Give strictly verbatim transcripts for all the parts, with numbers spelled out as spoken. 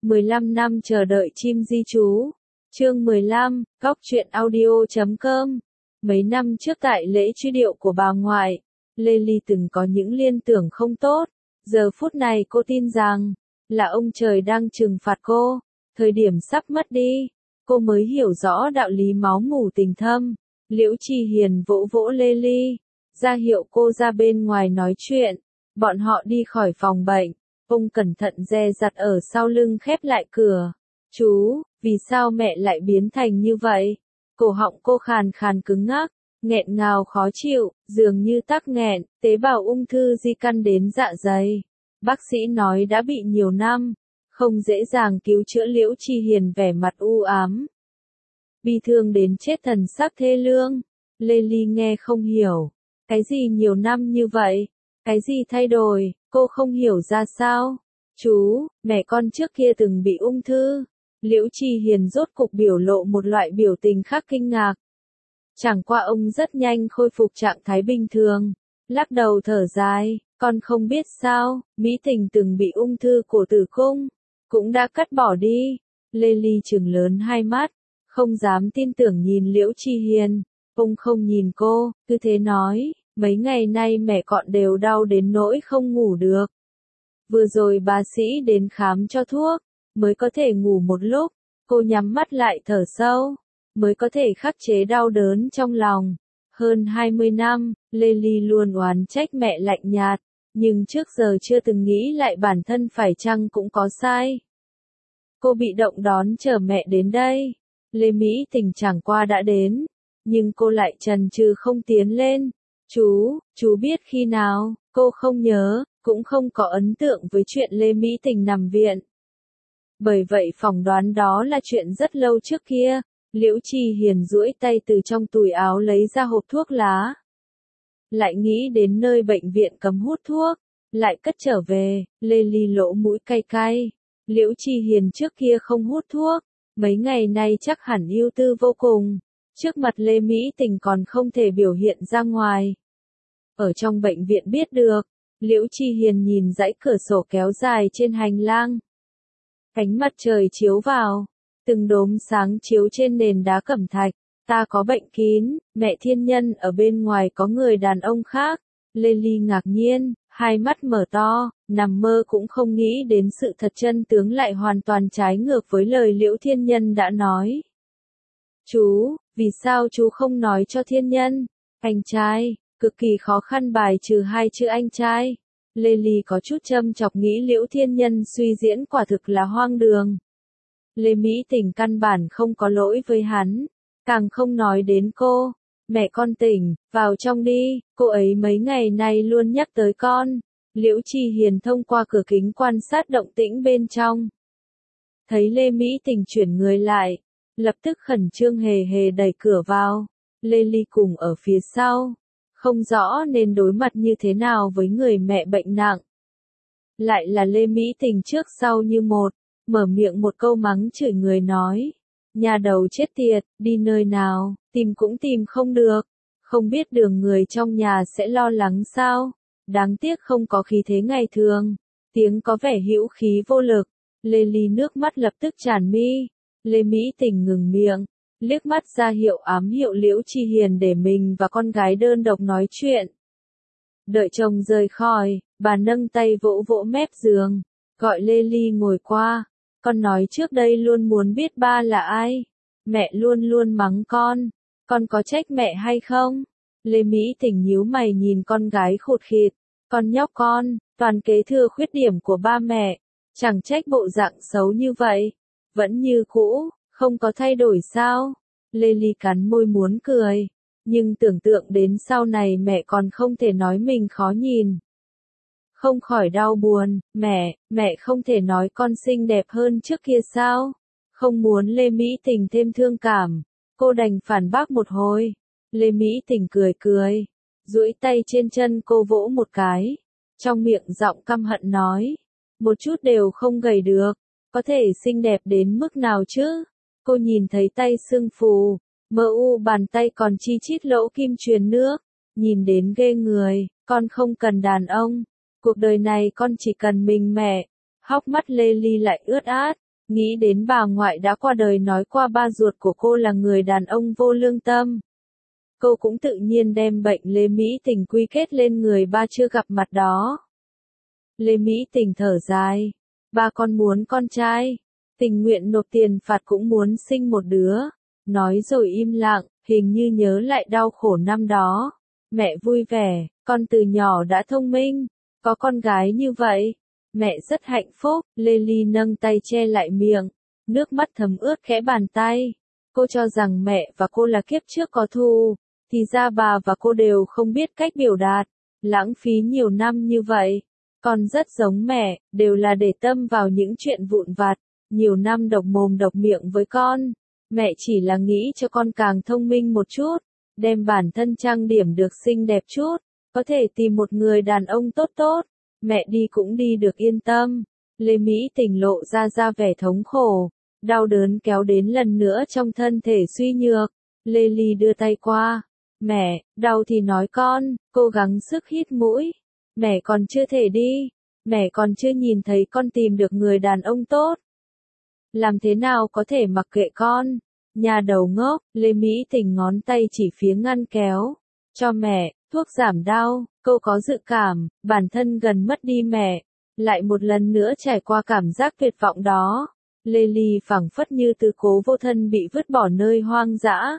mười lăm năm chờ đợi chim di trú. Chương mười lăm, góc truyện audio chấm com. Mấy năm trước tại lễ truy điệu của bà ngoại, Lê Ly từng có những liên tưởng không tốt. Giờ phút này cô tin rằng, là ông trời đang trừng phạt cô. Thời điểm sắp mất đi, cô mới hiểu rõ đạo lý máu mủ tình thâm. Liễu Tri Hiền vỗ vỗ Lê Ly, ra hiệu cô ra bên ngoài nói chuyện. Bọn họ đi khỏi phòng bệnh, ông cẩn thận dè dặt ở sau lưng khép lại cửa. Chú, vì sao mẹ lại biến thành như vậy? Cổ họng cô khàn khàn cứng ngắc, nghẹn ngào khó chịu, dường như tắc nghẹn, tế bào ung thư di căn đến dạ dày. Bác sĩ nói đã bị nhiều năm, không dễ dàng cứu chữa. Liễu Tri Hiền vẻ mặt u ám, bi thương đến chết, thần sắc thê lương. Lê Ly nghe không hiểu, cái gì nhiều năm như vậy? Cái gì thay đổi? Cô không hiểu ra sao. Chú, mẹ con trước kia từng bị ung thư. Liễu Tri Hiền rốt cục biểu lộ một loại biểu tình khác kinh ngạc. Chẳng qua ông rất nhanh khôi phục trạng thái bình thường, lắc đầu thở dài, con không biết sao, Mỹ Tình từng bị ung thư cổ tử cung, cũng đã cắt bỏ đi. Lê Ly trừng lớn hai mắt, không dám tin tưởng nhìn Liễu Tri Hiền. Ông không nhìn cô, cứ thế nói, mấy ngày nay mẹ con đều đau đến nỗi không ngủ được. Vừa rồi bác sĩ đến khám cho thuốc, mới có thể ngủ một lúc. Cô nhắm mắt lại thở sâu, mới có thể khắc chế đau đớn trong lòng. Hơn hai mươi năm, Lê Ly luôn oán trách mẹ lạnh nhạt, nhưng trước giờ chưa từng nghĩ lại bản thân phải chăng cũng có sai. Cô bị động đón chờ mẹ đến đây. Lê Mỹ Tình chẳng qua đã đến, nhưng cô lại chần chừ không tiến lên. Chú, chú biết khi nào? Cô không nhớ, cũng không có ấn tượng với chuyện Lê Mỹ Tình nằm viện. Bởi vậy phỏng đoán đó là chuyện rất lâu trước kia. Liễu Tri Hiền duỗi tay từ trong túi áo lấy ra hộp thuốc lá. Lại nghĩ đến nơi bệnh viện cấm hút thuốc, lại cất trở về. Lê Ly lỗ mũi cay cay. Liễu Tri Hiền trước kia không hút thuốc, mấy ngày nay chắc hẳn ưu tư vô cùng. Trước mặt Lê Mỹ Tình còn không thể biểu hiện ra ngoài. Ở trong bệnh viện biết được, Liễu Tri Hiền nhìn dãy cửa sổ kéo dài trên hành lang. Ánh mặt trời chiếu vào, từng đốm sáng chiếu trên nền đá cẩm thạch. Ta có bệnh kín, mẹ thiên nhân ở bên ngoài có người đàn ông khác. Lê Ly ngạc nhiên, hai mắt mở to, nằm mơ cũng không nghĩ đến sự thật chân tướng lại hoàn toàn trái ngược với lời Liễu Thiên Nhân đã nói. Chú, vì sao chú không nói cho thiên nhân? Anh trai, cực kỳ khó khăn bài trừ hai chữ anh trai. Lê Ly có chút châm chọc nghĩ Liễu Thiên Nhân suy diễn quả thực là hoang đường. Lê Mỹ Tình căn bản không có lỗi với hắn, càng không nói đến cô. Mẹ con tỉnh, vào trong đi, cô ấy mấy ngày nay luôn nhắc tới con. Liễu Tri Hiền thông qua cửa kính quan sát động tĩnh bên trong. Thấy Lê Mỹ Tình chuyển người lại, lập tức khẩn trương hề hề đẩy cửa vào. Lê Ly cùng ở phía sau, không rõ nên đối mặt như thế nào với người mẹ bệnh nặng. Lại là Lê Mỹ Tình trước sau như một, mở miệng một câu mắng chửi người nói. Nhà đầu chết tiệt, đi nơi nào, tìm cũng tìm không được. Không biết đường người trong nhà sẽ lo lắng sao? Đáng tiếc không có khí thế ngày thường. Tiếng có vẻ hữu khí vô lực. Lê Ly nước mắt lập tức tràn mi. Lê Mỹ Tình ngừng miệng, liếc mắt ra hiệu ám hiệu Liễu Tri Hiền để mình và con gái đơn độc nói chuyện. Đợi chồng rời khỏi, bà nâng tay vỗ vỗ mép giường, gọi Lê Ly ngồi qua. Con nói trước đây luôn muốn biết ba là ai. Mẹ luôn luôn mắng con. Con có trách mẹ hay không? Lê Mỹ Tình nhíu mày nhìn con gái khụt khịt. Con nhóc con, toàn kế thừa khuyết điểm của ba mẹ. Chẳng trách bộ dạng xấu như vậy. Vẫn như cũ, không có thay đổi sao? Lê Ly cắn môi muốn cười. Nhưng tưởng tượng đến sau này mẹ còn không thể nói mình khó nhìn. Không khỏi đau buồn. Mẹ, mẹ không thể nói con xinh đẹp hơn trước kia sao? Không muốn Lê Mỹ Tình thêm thương cảm, cô đành phản bác một hồi. Lê Mỹ Tình cười cười, duỗi tay trên chân cô vỗ một cái, trong miệng giọng căm hận nói, một chút đều không gầy được, có thể xinh đẹp đến mức nào chứ? Cô nhìn thấy tay sưng phù, mờ u bàn tay còn chi chít lỗ kim truyền nước, nhìn đến ghê người. Con không cần đàn ông, cuộc đời này con chỉ cần mình mẹ. Hốc mắt Lê Ly lại ướt át, Nghĩ đến bà ngoại đã qua đời nói qua ba ruột của cô là người đàn ông vô lương tâm. Cô cũng tự nhiên đem bệnh Lê Mỹ Tình quy kết lên người ba chưa gặp mặt đó. Lê Mỹ Tình thở dài. Ba con muốn con trai. Tình nguyện nộp tiền phạt cũng muốn sinh một đứa. Nói rồi im lặng, hình như nhớ lại đau khổ năm đó. Mẹ vui vẻ, con từ nhỏ đã thông minh. Có con gái như vậy. Mẹ rất hạnh phúc. Lê Ly nâng tay che lại miệng. Nước mắt thấm ướt khẽ bàn tay. Cô cho rằng mẹ và cô là kiếp trước có thù. Thì ra bà và cô đều không biết cách biểu đạt. Lãng phí nhiều năm như vậy. Con rất giống mẹ, đều là để tâm vào những chuyện vụn vặt. Nhiều năm độc mồm độc miệng với con. Mẹ chỉ là nghĩ cho con càng thông minh một chút. Đem bản thân trang điểm được xinh đẹp chút. Có thể tìm một người đàn ông tốt tốt. Mẹ đi cũng đi được yên tâm. Lê Mỹ Tình lộ ra ra vẻ thống khổ. Đau đớn kéo đến lần nữa trong thân thể suy nhược. Lê Ly đưa tay qua. Mẹ, đau thì nói con, cố gắng sức hít mũi. Mẹ còn chưa thể đi. Mẹ còn chưa nhìn thấy con tìm được người đàn ông tốt. Làm thế nào có thể mặc kệ con? Nhà đầu ngốc, Lê Mỹ Tình ngón tay chỉ phía ngăn kéo. Cho mẹ, thuốc giảm đau, cô có dự cảm, bản thân gần mất đi mẹ. Lại một lần nữa trải qua cảm giác tuyệt vọng đó. Lê Ly phảng phất như tứ cố vô thân bị vứt bỏ nơi hoang dã.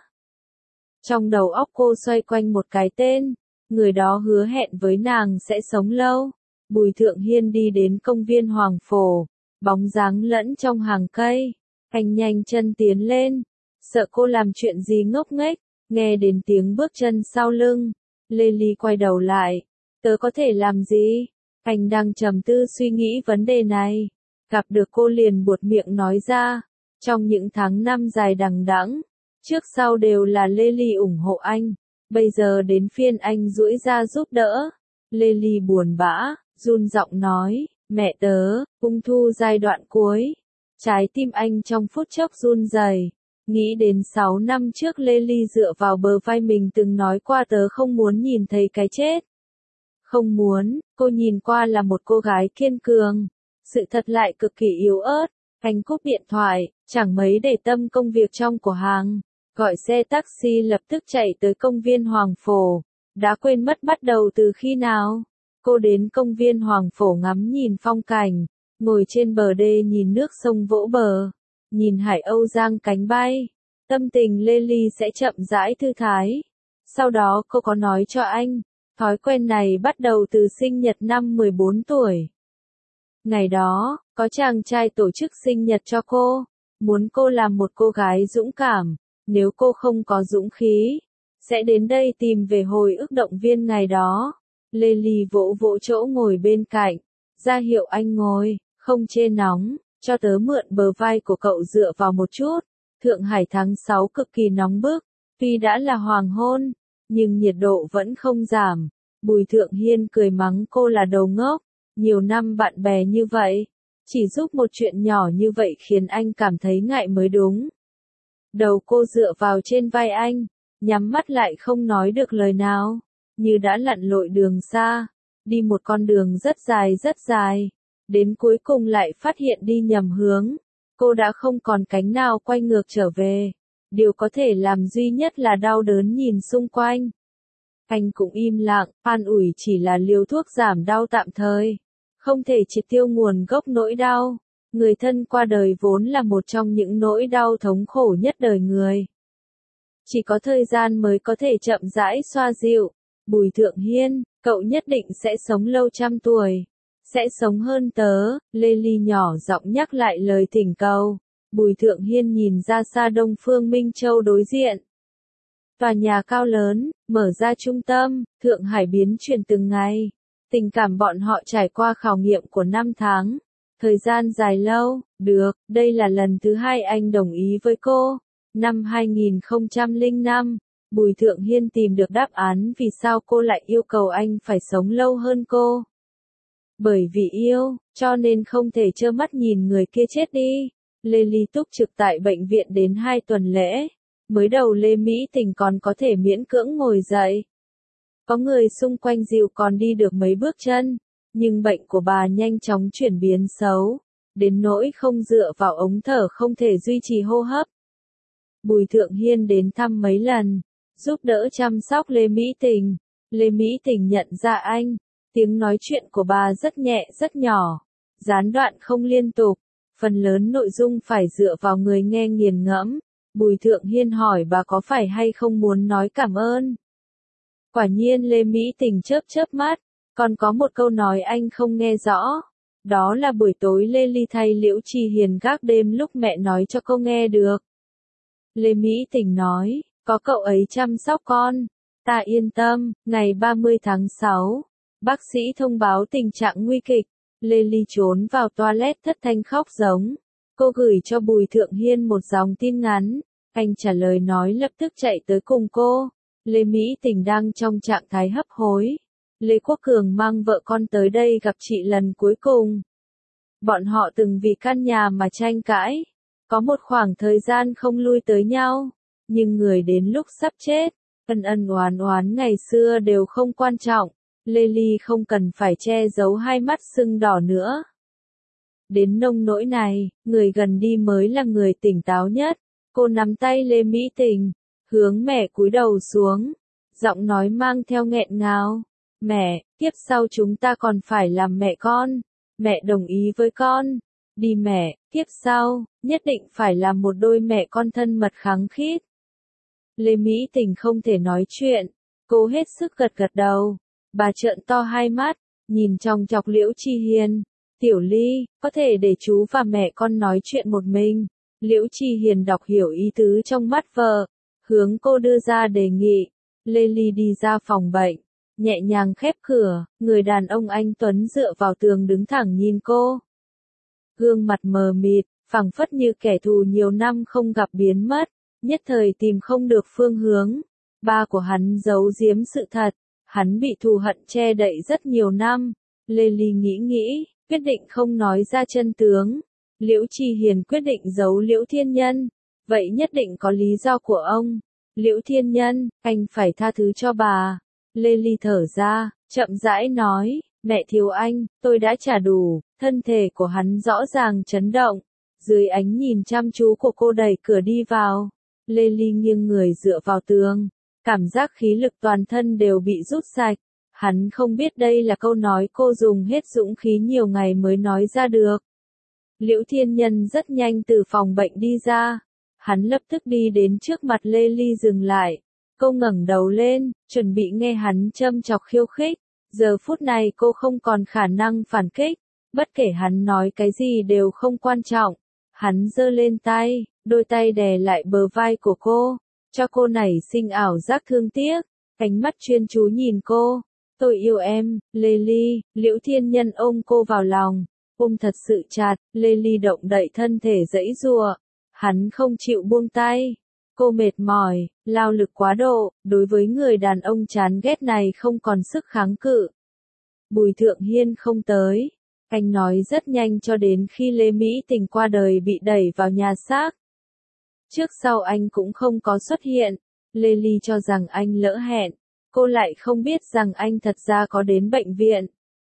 Trong đầu óc cô xoay quanh một cái tên. Người đó hứa hẹn với nàng sẽ sống lâu. Bùi Thượng Hiên đi đến công viên Hoàng Phổ. Bóng dáng lẫn trong hàng cây. Anh nhanh chân tiến lên. Sợ cô làm chuyện gì ngốc nghếch. Nghe đến tiếng bước chân sau lưng. Lê Ly quay đầu lại. Tớ có thể làm gì? Anh đang trầm tư suy nghĩ vấn đề này. Gặp được cô liền buột miệng nói ra. Trong những tháng năm dài đằng đẵng, trước sau đều là Lê Ly ủng hộ anh. Bây giờ đến phiên anh duỗi ra giúp đỡ. Lê Ly buồn bã, run giọng nói, mẹ tớ, ung thư giai đoạn cuối. Trái tim anh trong phút chốc run rẩy. Nghĩ đến sáu năm trước Lê Ly dựa vào bờ vai mình từng nói qua tớ không muốn nhìn thấy cái chết. Không muốn, cô nhìn qua là một cô gái kiên cường. Sự thật lại cực kỳ yếu ớt. Anh cúp điện thoại, chẳng mấy để tâm công việc trong cửa hàng. Gọi xe taxi lập tức chạy tới công viên Hoàng Phổ. Đã quên mất bắt đầu từ khi nào. Cô đến công viên Hoàng Phổ ngắm nhìn phong cảnh. Ngồi trên bờ đê nhìn nước sông vỗ bờ. Nhìn hải âu giang cánh bay. Tâm tình Lê Ly sẽ chậm rãi thư thái. Sau đó cô có nói cho anh. Thói quen này bắt đầu từ sinh nhật năm mười bốn tuổi. Ngày đó, có chàng trai tổ chức sinh nhật cho cô. Muốn cô làm một cô gái dũng cảm. Nếu cô không có dũng khí, sẽ đến đây tìm về hồi ức động viên ngày đó. Lê Ly vỗ vỗ chỗ ngồi bên cạnh. Ra hiệu anh ngồi, không chê nóng. Cho tớ mượn bờ vai của cậu dựa vào một chút. Thượng Hải tháng sáu cực kỳ nóng bức. Tuy đã là hoàng hôn, nhưng nhiệt độ vẫn không giảm. Bùi Thượng Hiên cười mắng cô là đầu ngốc. Nhiều năm bạn bè như vậy, chỉ giúp một chuyện nhỏ như vậy khiến anh cảm thấy ngại mới đúng. Đầu cô dựa vào trên vai anh, nhắm mắt lại không nói được lời nào, như đã lặn lội đường xa, đi một con đường rất dài rất dài, đến cuối cùng lại phát hiện đi nhầm hướng. Cô đã không còn cánh nào quay ngược trở về, điều có thể làm duy nhất là đau đớn nhìn xung quanh. Anh cũng im lặng, an ủi chỉ là liều thuốc giảm đau tạm thời, không thể triệt tiêu nguồn gốc nỗi đau. Người thân qua đời vốn là một trong những nỗi đau thống khổ nhất đời người. Chỉ có thời gian mới có thể chậm rãi xoa dịu. Bùi Thượng Hiên, cậu nhất định sẽ sống lâu trăm tuổi. Sẽ sống hơn tớ, Lê Ly nhỏ giọng nhắc lại lời thỉnh cầu. Bùi Thượng Hiên nhìn ra xa Đông Phương Minh Châu đối diện. Tòa nhà cao lớn, mở ra trung tâm, Thượng Hải biến chuyển từng ngày. Tình cảm bọn họ trải qua khảo nghiệm của năm tháng. Thời gian dài lâu, được, đây là lần thứ hai anh đồng ý với cô. Năm hai nghìn không trăm lẻ năm, Bùi Thượng Hiên tìm được đáp án vì sao cô lại yêu cầu anh phải sống lâu hơn cô. Bởi vì yêu, cho nên không thể trơ mắt nhìn người kia chết đi. Lê Ly túc trực tại bệnh viện đến hai tuần lễ. Mới đầu Lê Mỹ Tình còn có thể miễn cưỡng ngồi dậy. Có người xung quanh dìu còn đi được mấy bước chân. Nhưng bệnh của bà nhanh chóng chuyển biến xấu. đến nỗi không dựa vào ống thở không thể duy trì hô hấp. Bùi Thượng Hiên đến thăm mấy lần, giúp đỡ chăm sóc Lê Mỹ Tình. Lê Mỹ Tình nhận ra anh, tiếng nói chuyện của bà rất nhẹ rất nhỏ, gián đoạn không liên tục, phần lớn nội dung phải dựa vào người nghe nghiền ngẫm. Bùi Thượng Hiên hỏi bà có phải hay không muốn nói cảm ơn. Quả nhiên Lê Mỹ Tình chớp chớp mắt, còn có một câu nói anh không nghe rõ. Đó là buổi tối Lê Ly thay Liễu Trì Hiền gác đêm lúc mẹ nói cho cô nghe được. Lê Mỹ Tình nói, có cậu ấy chăm sóc con, ta yên tâm. Ngày ba mươi tháng sáu, bác sĩ thông báo tình trạng nguy kịch. Lê Ly trốn vào toilet thất thanh khóc giống. Cô gửi cho Bùi Thượng Hiên một dòng tin ngắn, anh trả lời nói lập tức chạy tới cùng cô. Lê Mỹ Tình đang trong trạng thái hấp hối. Lê Quốc Cường mang vợ con tới đây gặp chị lần cuối cùng. Bọn họ từng vì căn nhà mà tranh cãi, có một khoảng thời gian không lui tới nhau, nhưng người đến lúc sắp chết, ân ân oán oán ngày xưa đều không quan trọng. Lê Ly không cần phải che giấu hai mắt sưng đỏ nữa. Đến nông nỗi này, người gần đi mới là người tỉnh táo nhất. Cô nắm tay Lê Mỹ Tình, hướng mẹ cúi đầu xuống, giọng nói mang theo nghẹn ngào. Mẹ, kiếp sau chúng ta còn phải làm mẹ con. Mẹ đồng ý với con. Đi mẹ, kiếp sau, nhất định phải làm một đôi mẹ con thân mật khăng khít. Lê Mỹ Tình không thể nói chuyện. Cô hết sức gật gật đầu. Bà trợn to hai mắt, nhìn trong chọc Liễu Trì Hiền. Tiểu Ly, có thể để chú và mẹ con nói chuyện một mình. Liễu Trì Hiền đọc hiểu ý tứ trong mắt vợ, hướng cô đưa ra đề nghị. Lê Ly đi ra phòng bệnh, nhẹ nhàng khép cửa, người đàn ông anh tuấn dựa vào tường đứng thẳng nhìn cô. Gương mặt mờ mịt, phảng phất như kẻ thù nhiều năm không gặp biến mất, nhất thời tìm không được phương hướng. Ba của hắn giấu giếm sự thật, hắn bị thù hận che đậy rất nhiều năm. Lê Ly nghĩ nghĩ, quyết định không nói ra chân tướng. Liễu Trì Hiền quyết định giấu Liễu Thiên Nhân, vậy nhất định có lý do của ông. Liễu Thiên Nhân, anh phải tha thứ cho bà. Lê Ly thở ra, chậm rãi nói, mẹ thiếu anh, tôi đã trả đủ. Thân thể của hắn rõ ràng chấn động, dưới ánh nhìn chăm chú của cô đẩy cửa đi vào. Lê Ly nghiêng người dựa vào tường, cảm giác khí lực toàn thân đều bị rút sạch. Hắn không biết đây là câu nói cô dùng hết dũng khí nhiều ngày mới nói ra được. Liễu Thiên Nhân rất nhanh từ phòng bệnh đi ra. Hắn lập tức đi đến trước mặt Lê Ly dừng lại. Cô ngẩng đầu lên, chuẩn bị nghe hắn châm chọc khiêu khích. Giờ phút này cô không còn khả năng phản kích. Bất kể hắn nói cái gì đều không quan trọng. Hắn giơ lên tay, đôi tay đè lại bờ vai của cô, cho cô nảy sinh ảo giác thương tiếc. Ánh mắt chuyên chú nhìn cô. Tôi yêu em, Lê Ly. Liễu Thiên Nhân ôm cô vào lòng, ôm thật sự chặt. Lê Ly động đậy thân thể giãy giụa. Hắn không chịu buông tay. Cô mệt mỏi, lao lực quá độ, đối với người đàn ông chán ghét này không còn sức kháng cự. Bùi Thượng Hiên không tới. Anh nói rất nhanh cho đến khi Lê Mỹ Tình qua đời bị đẩy vào nhà xác. Trước sau anh cũng không có xuất hiện. Lê Ly cho rằng anh lỡ hẹn. Cô lại không biết rằng anh thật ra có đến bệnh viện.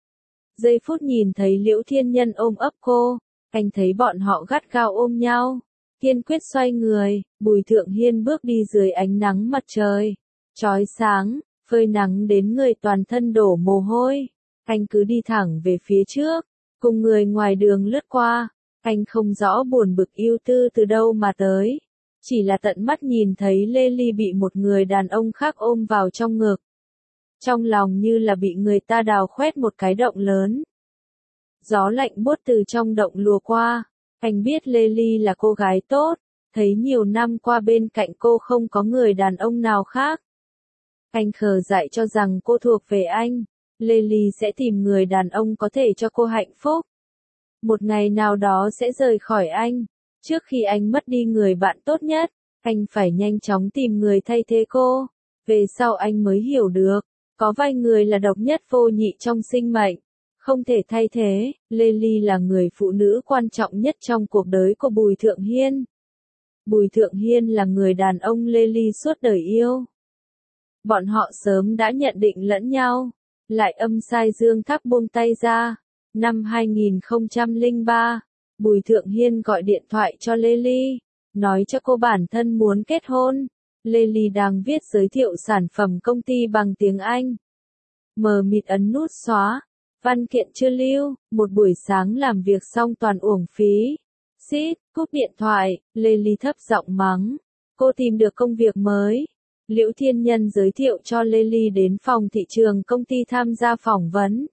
Giây phút nhìn thấy Liễu Thiên Nhân ôm ấp cô, anh thấy bọn họ gắt gao ôm nhau. Kiên quyết xoay người, Bùi Thượng Hiên bước đi dưới ánh nắng mặt trời chói sáng, phơi nắng đến người toàn thân đổ mồ hôi. Anh cứ đi thẳng về phía trước, cùng người ngoài đường lướt qua. Anh không rõ buồn bực ưu tư từ đâu mà tới. Chỉ là tận mắt nhìn thấy Lê Ly bị một người đàn ông khác ôm vào trong ngực. Trong lòng như là bị người ta đào khoét một cái động lớn. Gió lạnh buốt từ trong động lùa qua. Anh biết Lê Ly là cô gái tốt, thấy nhiều năm qua bên cạnh cô không có người đàn ông nào khác. Anh khờ dại cho rằng cô thuộc về anh. Lê Ly sẽ tìm người đàn ông có thể cho cô hạnh phúc. Một ngày nào đó sẽ rời khỏi anh. Trước khi anh mất đi người bạn tốt nhất, anh phải nhanh chóng tìm người thay thế cô. Về sau anh mới hiểu được, có vài người là độc nhất vô nhị trong sinh mệnh, không thể thay thế. Lê Ly là người phụ nữ quan trọng nhất trong cuộc đời của Bùi Thượng Hiên. Bùi Thượng Hiên là người đàn ông Lê Ly suốt đời yêu. Bọn họ sớm đã nhận định lẫn nhau. Lại âm sai Dương Thác buông tay ra. Năm hai nghìn không trăm lẻ ba, Bùi Thượng Hiên gọi điện thoại cho Lê Ly, nói cho cô bản thân muốn kết hôn. Lê Ly đang viết giới thiệu sản phẩm công ty bằng tiếng Anh. Mờ mịt ấn nút xóa, văn kiện chưa lưu, một buổi sáng làm việc xong toàn uổng phí. Xít, cúp điện thoại, Lê Ly thấp giọng mắng. Cô tìm được công việc mới. Liễu Thiên Nhân giới thiệu cho Lê Ly đến phòng thị trường công ty tham gia phỏng vấn.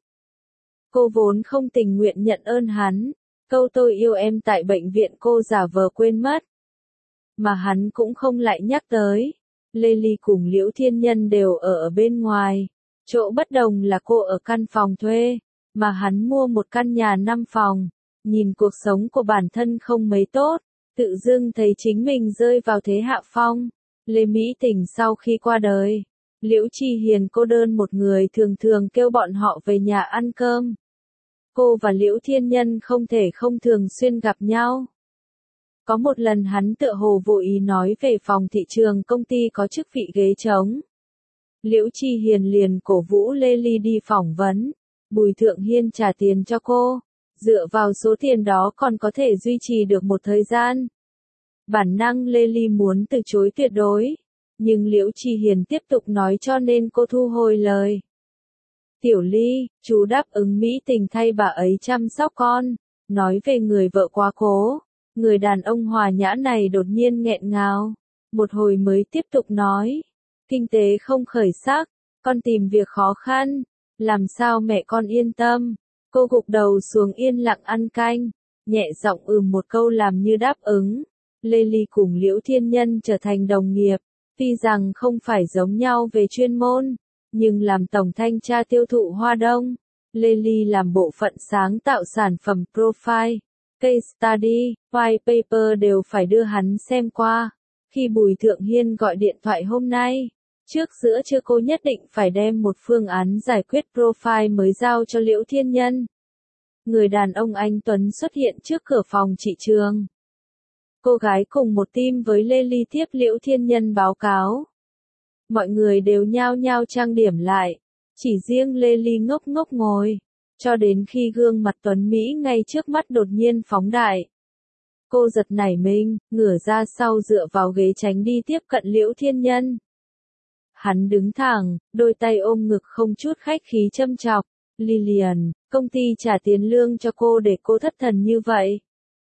Cô vốn không tình nguyện nhận ơn hắn. Câu tôi yêu em tại bệnh viện cô giả vờ quên mất. Mà hắn cũng không lại nhắc tới. Lê Ly cùng Liễu Thiên Nhân đều ở ở bên ngoài. Chỗ bất đồng là cô ở căn phòng thuê, mà hắn mua một căn nhà năm phòng. Nhìn cuộc sống của bản thân không mấy tốt, tự dưng thấy chính mình rơi vào thế hạ phong. Lê Mỹ Tình sau khi qua đời, Liễu Chi Hiền cô đơn một người thường thường kêu bọn họ về nhà ăn cơm. Cô và Liễu Thiên Nhân không thể không thường xuyên gặp nhau. Có một lần hắn tựa hồ vô ý nói về phòng thị trường công ty có chức vị ghế trống. Liễu Chi Hiền liền cổ vũ Lê Ly đi phỏng vấn. Bùi Thượng Hiên trả tiền cho cô. Dựa vào số tiền đó còn có thể duy trì được một thời gian. Bản năng Lê Ly muốn từ chối tuyệt đối. Nhưng Liễu Chi Hiền tiếp tục nói cho nên cô thu hồi lời. Tiểu Ly, chú đáp ứng Mỹ Tình thay bà ấy chăm sóc con. Nói về người vợ quá cố. Người đàn ông hòa nhã này đột nhiên nghẹn ngào. Một hồi mới tiếp tục nói. Kinh tế không khởi sắc. Con tìm việc khó khăn. Làm sao mẹ con yên tâm. Cô gục đầu xuống yên lặng ăn canh. Nhẹ giọng ừ một câu làm như đáp ứng. Lê Ly cùng Liễu Thiên Nhân trở thành đồng nghiệp. Tuy rằng không phải giống nhau về chuyên môn. Nhưng làm tổng thanh tra tiêu thụ Hoa Đông. Lê Ly làm bộ phận sáng tạo sản phẩm profile, case study, white paper đều phải đưa hắn xem qua. Khi Bùi Thượng Hiên gọi điện thoại hôm nay, trước giữa trưa cô nhất định phải đem một phương án giải quyết profile mới giao cho Liễu Thiên Nhân. Người đàn ông anh Tuấn xuất hiện trước cửa phòng thị trường. Cô gái cùng một team với Lê Ly tiếp Liễu Thiên Nhân báo cáo. Mọi người đều nhao nhao trang điểm lại. Chỉ riêng Lê Ly ngốc ngốc ngồi. Cho đến khi gương mặt Tuấn Mỹ ngay trước mắt đột nhiên phóng đại. Cô giật nảy mình, ngửa ra sau dựa vào ghế tránh đi tiếp cận Liễu Thiên Nhân. Hắn đứng thẳng, đôi tay ôm ngực không chút khách khí châm chọc. Lillian, công ty trả tiền lương cho cô để cô thất thần như vậy.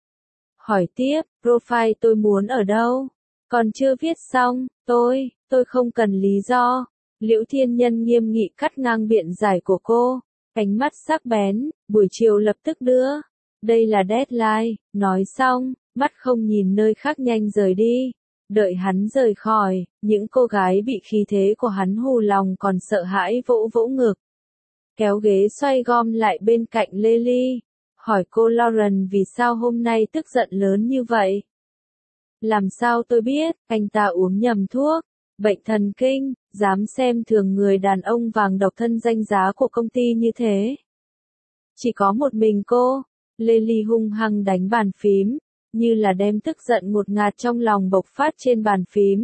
Hỏi tiếp, profile tôi muốn ở đâu? Còn chưa viết xong, tôi, tôi không cần lý do. Liễu Thiên Nhân nghiêm nghị cắt ngang biện giải của cô. Ánh mắt sắc bén, buổi chiều lập tức đưa. Đây là deadline, nói xong, mắt không nhìn nơi khác nhanh rời đi. Đợi hắn rời khỏi, những cô gái bị khí thế của hắn hù lòng còn sợ hãi vỗ vỗ ngực. Kéo ghế xoay gom lại bên cạnh Lê Ly. Hỏi cô Lauren vì sao hôm nay tức giận lớn như vậy. Làm sao tôi biết, anh ta uống nhầm thuốc. Bệnh thần kinh, dám xem thường người đàn ông vàng độc thân danh giá của công ty như thế. Chỉ có một mình cô. Lê Ly hung hăng đánh bàn phím, như là đem tức giận ngột ngạt trong lòng bộc phát trên bàn phím.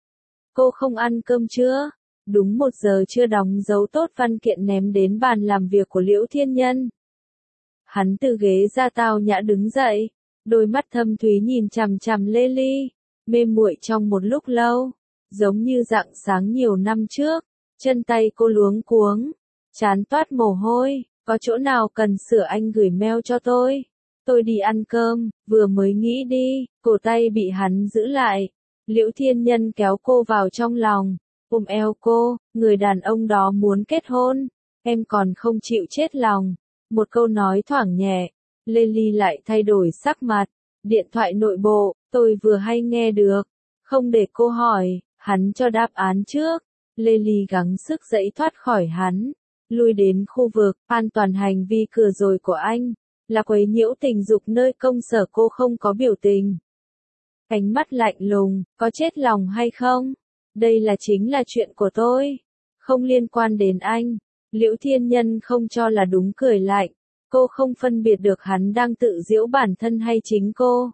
Cô không ăn cơm chưa? Đúng một giờ chưa đóng dấu tốt văn kiện ném đến bàn làm việc của Liễu Thiên Nhân. Hắn từ ghế ra tao nhã đứng dậy, đôi mắt thâm thúy nhìn chằm chằm Lê Ly, mê muội trong một lúc lâu, giống như rạng sáng nhiều năm trước. Chân tay cô luống cuống, trán toát mồ hôi, có chỗ nào cần sửa anh gửi mail cho tôi. Tôi đi ăn cơm, vừa mới nghĩ đi, cổ tay bị hắn giữ lại. Liễu Thiên Nhân kéo cô vào trong lòng, ôm eo cô, người đàn ông đó muốn kết hôn, em còn không chịu chết lòng. Một câu nói thoảng nhẹ, Lê Ly lại thay đổi sắc mặt. Điện thoại nội bộ, tôi vừa hay nghe được, không để cô hỏi, hắn cho đáp án trước. Lê Ly gắng sức giãy thoát khỏi hắn, lui đến khu vực an toàn hành vi cửa rồi của anh, là quấy nhiễu tình dục nơi công sở. Cô không có biểu tình. Ánh mắt lạnh lùng, có chết lòng hay không? Đây là chính là chuyện của tôi, không liên quan đến anh. Liễu Thiên Nhân không cho là đúng cười lạnh, cô không phân biệt được hắn đang tự giễu bản thân hay chính cô.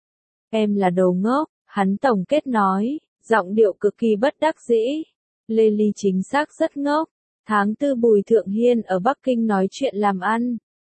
Em là đồ ngốc, hắn tổng kết nói, giọng điệu cực kỳ bất đắc dĩ. Lê Ly chính xác rất ngốc. Tháng tư Bùi Thượng Hiên ở Bắc Kinh nói chuyện làm ăn.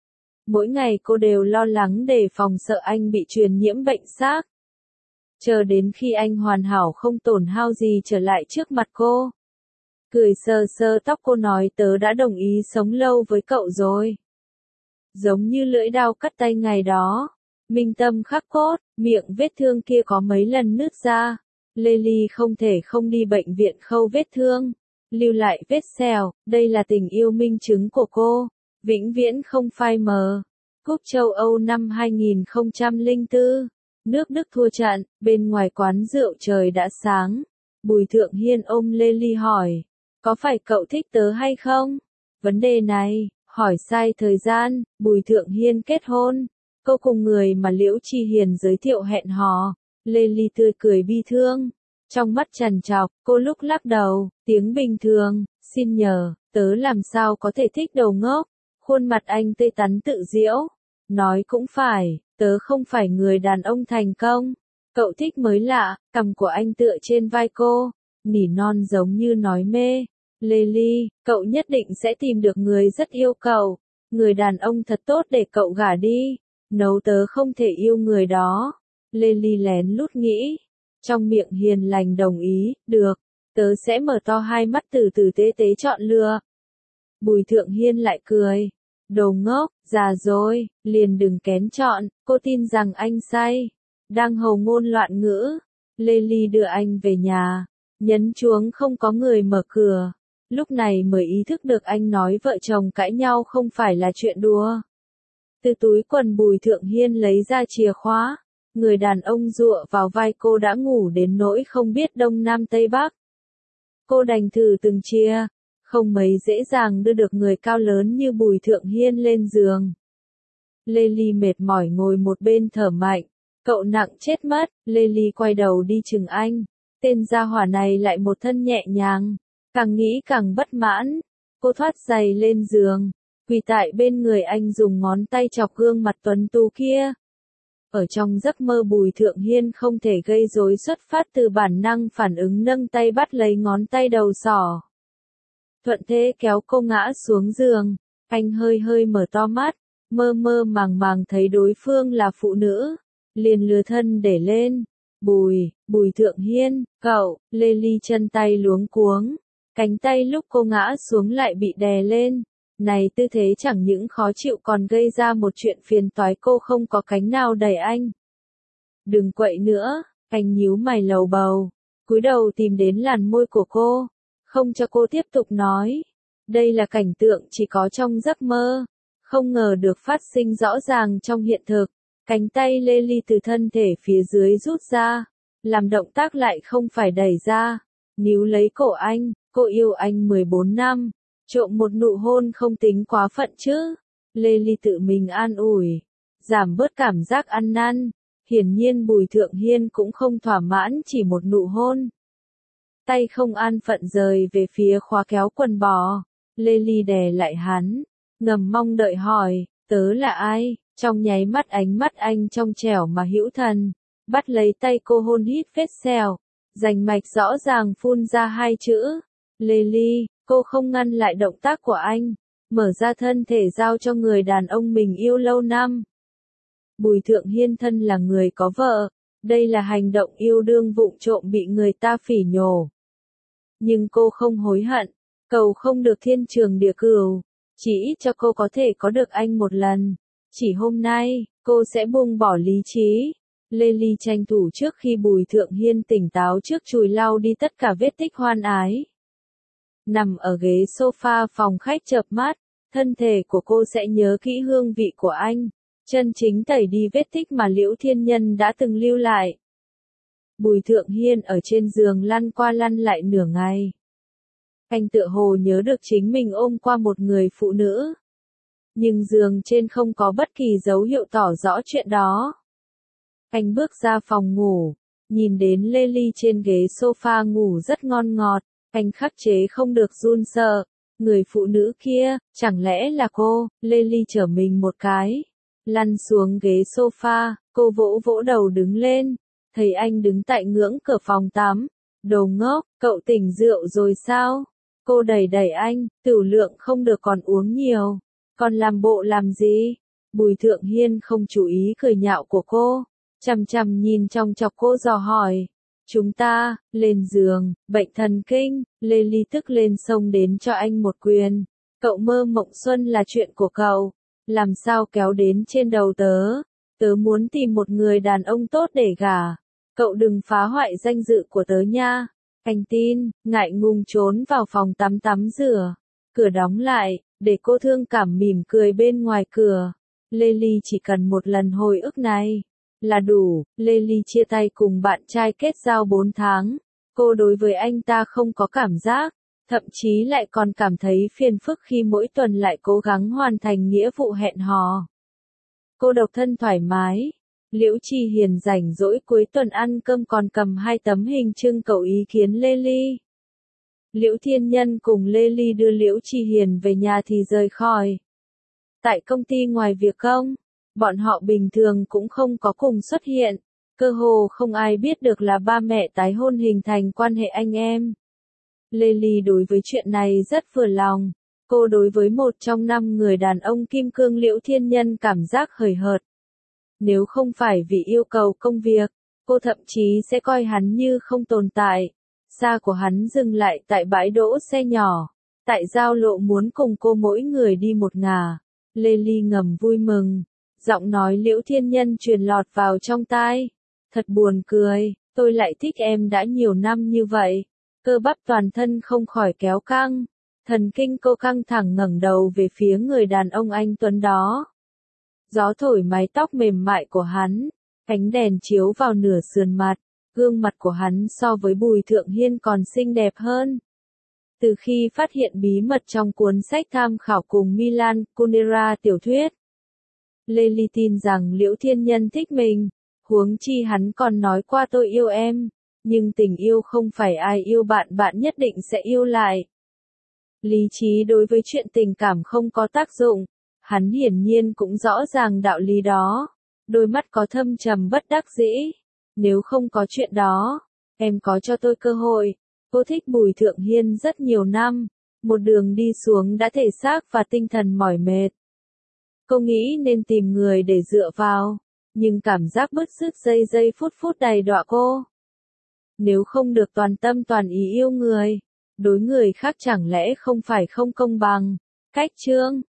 Mỗi ngày cô đều lo lắng đề phòng sợ anh bị truyền nhiễm bệnh xác. Chờ đến khi anh hoàn hảo không tổn hao gì trở lại trước mặt cô. Cười sờ sờ tóc cô nói tớ đã đồng ý sống lâu với cậu rồi. Giống như lưỡi dao cắt tay ngày đó. Minh tâm khắc cốt, miệng vết thương kia có mấy lần nứt ra. Lily không thể không đi bệnh viện khâu vết thương. Lưu lại vết sẹo, đây là tình yêu minh chứng của cô. Vĩnh viễn không phai mờ. Cúp châu Âu năm hai nghìn không trăm lẻ bốn. Nước Đức thua trận, bên ngoài quán rượu trời đã sáng. Bùi Thượng Hiên ôm Lily hỏi. Có phải cậu thích tớ hay không? Vấn đề này, hỏi sai thời gian, Bùi Thượng Hiên kết hôn. Cô cùng người mà Liễu Chi Hiền giới thiệu hẹn hò. Lily tươi cười bi thương. Trong mắt trằn trọc, cô lúc lắc đầu, tiếng bình thường, xin nhờ, tớ làm sao có thể thích đầu ngốc. Khuôn mặt anh tươi tắn tự diễu. Nói cũng phải, tớ không phải người đàn ông thành công. Cậu thích mới lạ, cằm của anh tựa trên vai cô. Nỉ non giống như nói mê. Lily, cậu nhất định sẽ tìm được người rất yêu cậu. Người đàn ông thật tốt để cậu gả đi. Nấu tớ không thể yêu người đó. Lily lén lút nghĩ. Trong miệng hiền lành đồng ý, được. Tớ sẽ mở to hai mắt từ từ tế tế chọn lựa. Bùi Thượng Hiên lại cười. Đồ ngốc, già rồi, liền đừng kén chọn, cô tin rằng anh say. Đang hầu ngôn loạn ngữ. Lily đưa anh về nhà. Nhấn chuông không có người mở cửa. Lúc này mới ý thức được anh nói vợ chồng cãi nhau không phải là chuyện đùa. Từ túi quần Bùi Thượng Hiên lấy ra chìa khóa. Người đàn ông dựa vào vai cô đã ngủ đến nỗi không biết đông nam tây bắc. Cô đành thử từng chia. Không mấy dễ dàng đưa được người cao lớn như Bùi Thượng Hiên lên giường. Lily mệt mỏi ngồi một bên thở mạnh. Cậu nặng chết mất. Lily quay đầu đi chừng anh. Tên gia hỏa này lại một thân nhẹ nhàng. Càng nghĩ càng bất mãn. Cô thoát giày lên giường. Quỳ tại bên người anh dùng ngón tay chọc gương mặt tuấn tú kia. Ở trong giấc mơ Bùi Thượng Hiên không thể gây rối xuất phát từ bản năng phản ứng nâng tay bắt lấy ngón tay đầu sỏ. Thuận thế kéo cô ngã xuống giường. Anh hơi hơi mở to mắt. Mơ mơ màng màng thấy đối phương là phụ nữ. Liền lừa thân để lên. Bùi, Bùi Thượng Hiên, cậu, Lily chân tay luống cuống. Cánh tay lúc cô ngã xuống lại bị đè lên. Này tư thế chẳng những khó chịu còn gây ra một chuyện phiền toái cô không có cánh nào đẩy anh. Đừng quậy nữa, anh nhíu mày lầu bầu. Cúi đầu tìm đến làn môi của cô. Không cho cô tiếp tục nói. Đây là cảnh tượng chỉ có trong giấc mơ. Không ngờ được phát sinh rõ ràng trong hiện thực. Cánh tay Lily từ thân thể phía dưới rút ra. Làm động tác lại không phải đẩy ra. Níu lấy cổ anh, cô yêu anh mười bốn năm. Trộm một nụ hôn không tính quá phận chứ. Lily tự mình an ủi. Giảm bớt cảm giác ăn năn. Hiển nhiên Bùi Thượng Hiên cũng không thỏa mãn chỉ một nụ hôn. Tay không an phận rời về phía khóa kéo quần bò. Lily đè lại hắn. Ngầm mong đợi hỏi, tớ là ai? Trong nháy mắt ánh mắt anh trong trẻo mà hữu thần. Bắt lấy tay cô hôn hít vết sẹo. Rành mạch rõ ràng phun ra hai chữ. Lily, cô không ngăn lại động tác của anh. Mở ra thân thể giao cho người đàn ông mình yêu lâu năm. Bùi Thượng Hiên thân là người có vợ. Đây là hành động yêu đương vụng trộm bị người ta phỉ nhổ. Nhưng cô không hối hận. Cầu không được thiên trường địa cửu. Chỉ cho cô có thể có được anh một lần. Chỉ hôm nay, cô sẽ buông bỏ lý trí. Lily tranh thủ trước khi Bùi Thượng Hiên tỉnh táo trước chùi lau đi tất cả vết tích hoan ái. Nằm ở ghế sofa phòng khách chợp mắt, thân thể của cô sẽ nhớ kỹ hương vị của anh. Chân chính tẩy đi vết tích mà Liễu Thiên Nhân đã từng lưu lại. Bùi Thượng Hiên ở trên giường lăn qua lăn lại nửa ngày. Anh tựa hồ nhớ được chính mình ôm qua một người phụ nữ. Nhưng giường trên không có bất kỳ dấu hiệu tỏ rõ chuyện đó. Anh bước ra phòng ngủ, nhìn đến Lily trên ghế sofa ngủ rất ngon ngọt, anh khắc chế không được run sợ. Người phụ nữ kia, chẳng lẽ là cô? Lily trở mình một cái, lăn xuống ghế sofa, cô vỗ vỗ đầu đứng lên, thấy anh đứng tại ngưỡng cửa phòng tắm. Đồ ngốc, cậu tỉnh rượu rồi sao? Cô đẩy đẩy anh, tửu lượng không được còn uống nhiều. Còn làm bộ làm gì? Bùi Thượng Hiên không chú ý cười nhạo của cô, chằm chằm nhìn trong chọc cô dò hỏi. Chúng ta, lên giường, bệnh thần kinh, Lê Ly tức lên xông đến cho anh một quyền. Cậu mơ mộng xuân là chuyện của cậu, làm sao kéo đến trên đầu tớ, tớ muốn tìm một người đàn ông tốt để gả, cậu đừng phá hoại danh dự của tớ nha. Anh tin, ngại ngùng trốn vào phòng tắm tắm rửa, cửa đóng lại, để cô thương cảm mỉm cười bên ngoài cửa. Lê Ly chỉ cần một lần hồi ức này là đủ. Lê Ly chia tay cùng bạn trai kết giao bốn tháng, cô đối với anh ta không có cảm giác, thậm chí lại còn cảm thấy phiền phức khi mỗi tuần lại cố gắng hoàn thành nghĩa vụ hẹn hò. Cô độc thân thoải mái. Liễu Chi Hiền rảnh rỗi cuối tuần ăn cơm còn cầm hai tấm hình trưng cầu ý kiến Lê Ly. Liễu Thiên Nhân cùng Lê Ly đưa Liễu Chi Hiền về nhà thì rời khỏi. Tại công ty ngoài việc công, bọn họ bình thường cũng không có cùng xuất hiện, cơ hồ không ai biết được là ba mẹ tái hôn hình thành quan hệ anh em. Lê Ly đối với chuyện này rất vừa lòng, cô đối với một trong năm người đàn ông kim cương Liễu Thiên Nhân cảm giác hời hợt. Nếu không phải vì yêu cầu công việc, cô thậm chí sẽ coi hắn như không tồn tại. Xa của hắn dừng lại tại bãi đỗ xe nhỏ, tại giao lộ muốn cùng cô mỗi người đi một ngả. Lê Ly ngầm vui mừng, giọng nói Liễu Thiên Nhân truyền lọt vào trong tai. Thật buồn cười, tôi lại thích em đã nhiều năm như vậy. Cơ bắp toàn thân không khỏi kéo căng, thần kinh cô căng thẳng ngẩng đầu về phía người đàn ông anh tuấn đó. Gió thổi mái tóc mềm mại của hắn, ánh đèn chiếu vào nửa sườn mặt, gương mặt của hắn so với Bùi Thượng Hiên còn xinh đẹp hơn. Từ khi phát hiện bí mật trong cuốn sách tham khảo cùng Milan Kundera tiểu thuyết, Lê Ly tin rằng Liễu Thiên Nhân thích mình, huống chi hắn còn nói qua tôi yêu em, nhưng tình yêu không phải ai yêu bạn bạn nhất định sẽ yêu lại. Lý trí đối với chuyện tình cảm không có tác dụng, hắn hiển nhiên cũng rõ ràng đạo lý đó, đôi mắt có thâm trầm bất đắc dĩ. Nếu không có chuyện đó, em có cho tôi cơ hội. Cô thích Bùi Thượng Hiên rất nhiều năm, một đường đi xuống đã thể xác và tinh thần mỏi mệt. Cô nghĩ nên tìm người để dựa vào, nhưng cảm giác bứt rứt giây giây phút phút đầy đọa cô. Nếu không được toàn tâm toàn ý yêu người, đối người khác chẳng lẽ không phải không công bằng. Cách chương